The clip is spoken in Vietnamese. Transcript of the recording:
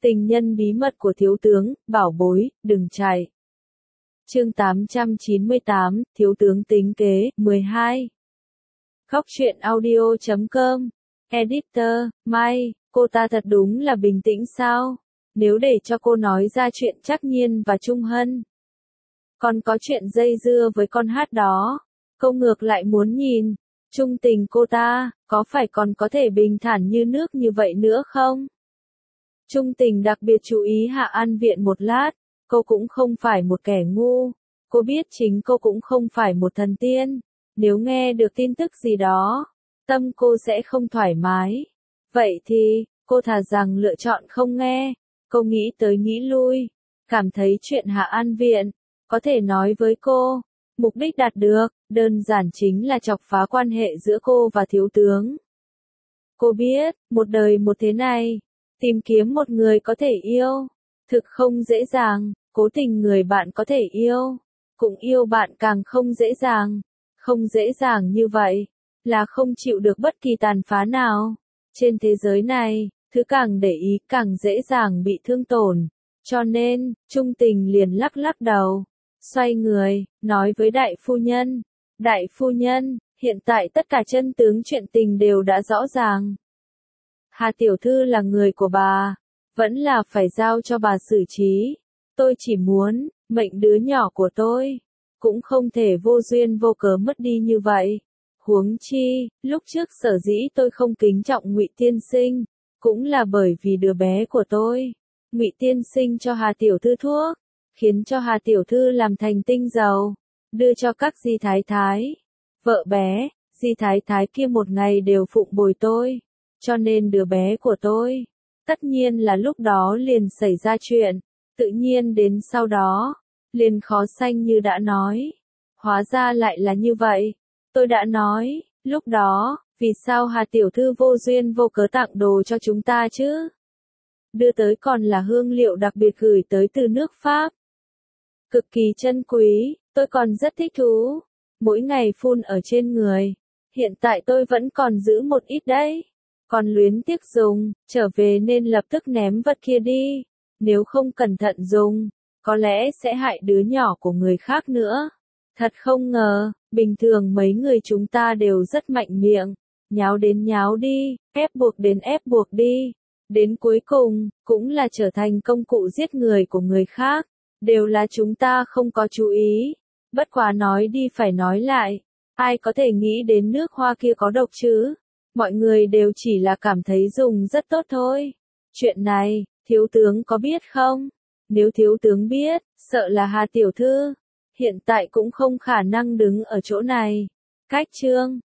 Tình nhân bí mật của thiếu tướng, bảo bối, đừng chạy. Chương 898, thiếu tướng tính kế, 12. Góc truyện audio.com. Editor, Mai, cô ta thật đúng là bình tĩnh sao? Nếu để cho cô nói ra chuyện Trác Nhiên và Trung Hân, còn có chuyện dây dưa với con hát đó, cô ngược lại muốn nhìn, trung tình cô ta, có phải còn có thể bình thản như nước như vậy nữa không? Trung tình đặc biệt chú ý Hạ An Viện một lát, cô cũng không phải một kẻ ngu, cô biết chính cô cũng không phải một thần tiên, nếu nghe được tin tức gì đó, tâm cô sẽ không thoải mái. Vậy thì, cô thà rằng lựa chọn không nghe, cô nghĩ tới nghĩ lui, cảm thấy chuyện Hạ An Viện, có thể nói với cô, mục đích đạt được, đơn giản chính là chọc phá quan hệ giữa cô và thiếu tướng. Cô biết, một đời một thế này, tìm kiếm một người có thể yêu, thực không dễ dàng, cố tình người bạn có thể yêu, cũng yêu bạn càng không dễ dàng. Không dễ dàng như vậy, là không chịu được bất kỳ tàn phá nào. Trên thế giới này, thứ càng để ý càng dễ dàng bị thương tổn. Cho nên, Trung tình liền lắc lắc đầu, xoay người, nói với đại phu nhân. Đại phu nhân, hiện tại tất cả chân tướng chuyện tình đều đã rõ ràng. Hà tiểu thư là người của bà, vẫn là phải giao cho bà xử trí. Tôi chỉ muốn, mệnh đứa nhỏ của tôi cũng không thể vô duyên vô cớ mất đi như vậy. Huống chi, lúc trước sở dĩ tôi không kính trọng Ngụy tiên sinh, cũng là bởi vì đứa bé của tôi. Ngụy tiên sinh cho Hà tiểu thư thuốc, khiến cho Hà tiểu thư làm thành tinh dầu, đưa cho các di thái thái. Vợ bé, di thái thái kia một ngày đều phụng bồi tôi, cho nên đứa bé của tôi, tất nhiên là lúc đó liền xảy ra chuyện, tự nhiên đến sau đó, liền khó sanh như đã nói. Hóa ra lại là như vậy. Tôi đã nói, lúc đó, vì sao Hà tiểu thư vô duyên vô cớ tặng đồ cho chúng ta chứ? Đưa tới còn là hương liệu đặc biệt gửi tới từ nước Pháp. Cực kỳ chân quý, tôi còn rất thích thú. Mỗi ngày phun ở trên người. Hiện tại tôi vẫn còn giữ một ít đấy. Còn luyến tiếc dùng, trở về nên lập tức ném vật kia đi. Nếu không cẩn thận dùng, có lẽ sẽ hại đứa nhỏ của người khác nữa. Thật không ngờ, bình thường mấy người chúng ta đều rất mạnh miệng, nháo đến nháo đi, ép buộc đến ép buộc đi. Đến cuối cùng, cũng là trở thành công cụ giết người của người khác, đều là chúng ta không có chú ý. Bất quá nói đi phải nói lại, ai có thể nghĩ đến nước hoa kia có độc chứ? Mọi người đều chỉ là cảm thấy dùng rất tốt thôi. Chuyện này, thiếu tướng có biết không? Nếu thiếu tướng biết, sợ là Hà tiểu thư hiện tại cũng không khả năng đứng ở chỗ này. Cách chương